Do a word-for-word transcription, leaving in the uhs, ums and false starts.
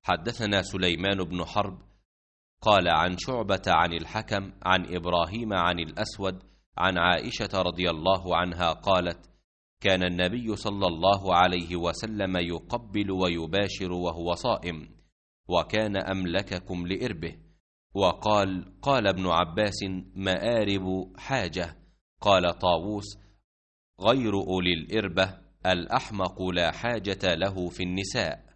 حدثنا سليمان بن حرب قال عن شعبة عن الحكم عن إبراهيم عن الأسود عن عائشة رضي الله عنها قالت: كان النبي صلى الله عليه وسلم يقبل ويباشر وهو صائم، وكان أملككم لإربه. وقال: قال ابن عباس: مآرب حاجة. قال طاووس: غير أولي الإربة الأحمق لا حاجة له في النساء.